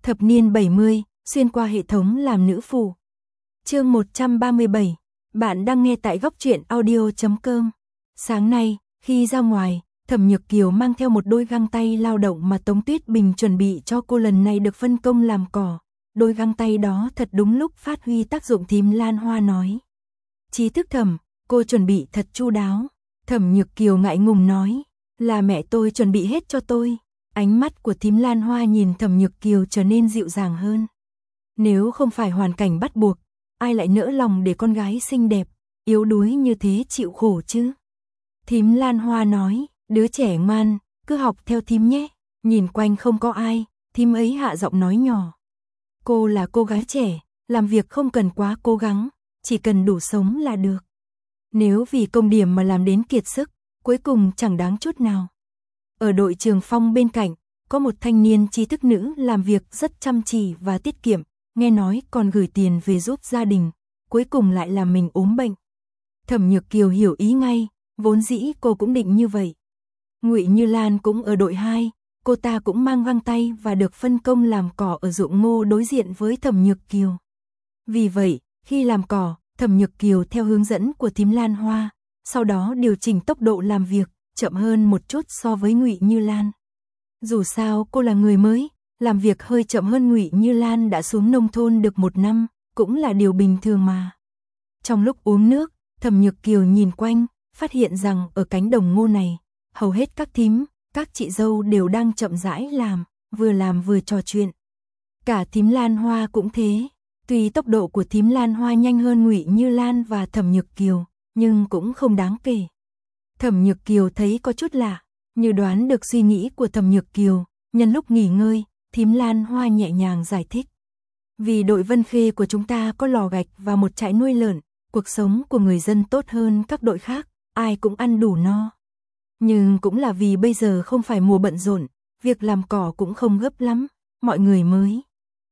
Thập niên 70, xuyên qua hệ thống làm nữ phù. Chương 137, bạn đang nghe tại góc truyện audio.com. Sáng nay, khi ra ngoài, Thẩm Nhược Kiều mang theo một đôi găng tay lao động mà Tống Tuyết Bình chuẩn bị cho cô lần này được phân công làm cỏ. Đôi găng tay đó thật đúng lúc phát huy tác dụng, Thím Lan Hoa nói. Trí thức Thẩm, cô chuẩn bị thật chu đáo. Thẩm Nhược Kiều ngại ngùng nói, là mẹ tôi chuẩn bị hết cho tôi. Ánh mắt của Thím Lan Hoa nhìn Thẩm Nhược Kiều trở nên dịu dàng hơn. Nếu không phải hoàn cảnh bắt buộc, ai lại nỡ lòng để con gái xinh đẹp, yếu đuối như thế chịu khổ chứ? Thím Lan Hoa nói, đứa trẻ ngoan, cứ học theo thím nhé. Nhìn quanh không có ai, thím ấy hạ giọng nói nhỏ. Cô là cô gái trẻ, làm việc không cần quá cố gắng, chỉ cần đủ sống là được. Nếu vì công điểm mà làm đến kiệt sức, cuối cùng chẳng đáng chút nào. Ở đội Trường Phong bên cạnh, có một thanh niên trí thức nữ làm việc rất chăm chỉ và tiết kiệm, nghe nói còn gửi tiền về giúp gia đình, cuối cùng lại làm mình ốm bệnh. Thẩm Nhược Kiều hiểu ý ngay, vốn dĩ cô cũng định như vậy. Ngụy Như Lan cũng ở đội 2, cô ta cũng mang găng tay và được phân công làm cỏ ở ruộng ngô đối diện với Thẩm Nhược Kiều. Vì vậy, khi làm cỏ, Thẩm Nhược Kiều theo hướng dẫn của Thím Lan Hoa, sau đó điều chỉnh tốc độ làm việc, chậm hơn một chút so với Ngụy Như Lan. Dù sao cô là người mới, làm việc hơi chậm hơn Ngụy Như Lan đã xuống nông thôn được 1 năm, cũng là điều bình thường mà. Trong lúc uống nước, Thẩm Nhược Kiều nhìn quanh, phát hiện rằng ở cánh đồng ngô này, hầu hết các thím, các chị dâu đều đang chậm rãi làm vừa trò chuyện. Cả Thím Lan Hoa cũng thế, tuy tốc độ của Thím Lan Hoa nhanh hơn Ngụy Như Lan và Thẩm Nhược Kiều, nhưng cũng không đáng kể. Thẩm Nhược Kiều thấy có chút lạ, như đoán được suy nghĩ của Thẩm Nhược Kiều, nhân lúc nghỉ ngơi, Thím Lan Hoa nhẹ nhàng giải thích. Vì đội Vân Khê của chúng ta có lò gạch và một trại nuôi lợn, cuộc sống của người dân tốt hơn các đội khác, ai cũng ăn đủ no. Nhưng cũng là vì bây giờ không phải mùa bận rộn, việc làm cỏ cũng không gấp lắm, mọi người mới.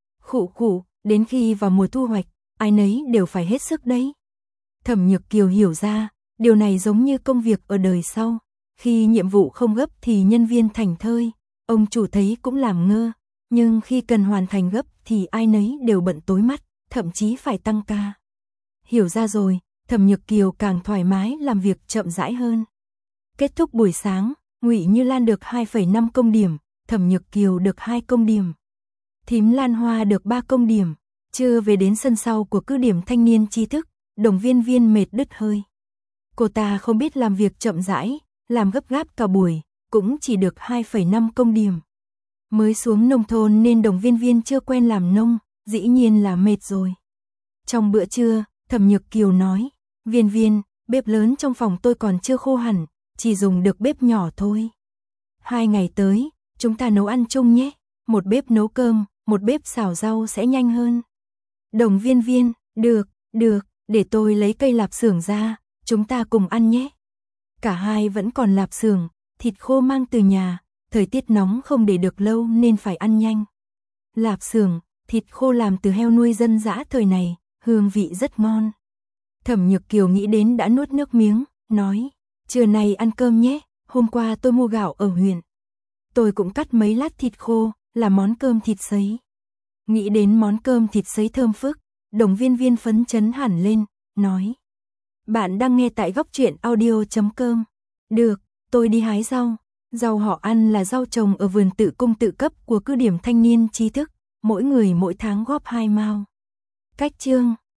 Khụ, đến khi vào mùa thu hoạch, ai nấy đều phải hết sức đấy. Thẩm Nhược Kiều hiểu ra, điều này giống như công việc ở đời sau, khi nhiệm vụ không gấp thì nhân viên thảnh thơi, ông chủ thấy cũng làm ngơ, nhưng khi cần hoàn thành gấp thì ai nấy đều bận tối mắt, thậm chí phải tăng ca. Hiểu ra rồi, Thẩm Nhược Kiều càng thoải mái làm việc chậm rãi hơn. Kết thúc buổi sáng, Ngụy Như Lan được 2,5 công điểm, Thẩm Nhược Kiều được 2 công điểm. Thím Lan Hoa được 3 công điểm, trưa về đến sân sau của cứ điểm thanh niên trí thức, Đồng Viên Viên mệt đứt hơi. Cô ta không biết làm việc chậm rãi, làm gấp gáp cả buổi, cũng chỉ được 2,5 công điểm. Mới xuống nông thôn nên Đồng Viên Viên chưa quen làm nông, dĩ nhiên là mệt rồi. Trong bữa trưa, Thẩm Nhược Kiều nói, Viên Viên, bếp lớn trong phòng tôi còn chưa khô hẳn, chỉ dùng được bếp nhỏ thôi. 2 ngày tới, chúng ta nấu ăn chung nhé, một bếp nấu cơm, một bếp xào rau sẽ nhanh hơn. Đồng Viên Viên, được, để tôi lấy cây lạp xưởng ra, chúng ta cùng ăn nhé. Cả hai vẫn còn lạp xưởng, thịt khô mang từ nhà, thời tiết nóng không để được lâu nên phải ăn nhanh. Lạp xưởng, thịt khô làm từ heo nuôi dân dã thời này, hương vị rất ngon. Thẩm Nhược Kiều nghĩ đến đã nuốt nước miếng, nói, trưa nay ăn cơm nhé, hôm qua tôi mua gạo ở huyện. Tôi cũng cắt mấy lát thịt khô, làm món cơm thịt sấy. Nghĩ đến món cơm thịt sấy thơm phức, Đồng Viên Viên phấn chấn hẳn lên, nói. Bạn đang nghe tại góc truyện audio.com. Được, tôi đi hái rau. Rau họ ăn là rau trồng ở vườn tự cung tự cấp của cứ điểm thanh niên trí thức, mỗi người mỗi tháng góp 2 mao. Cách chương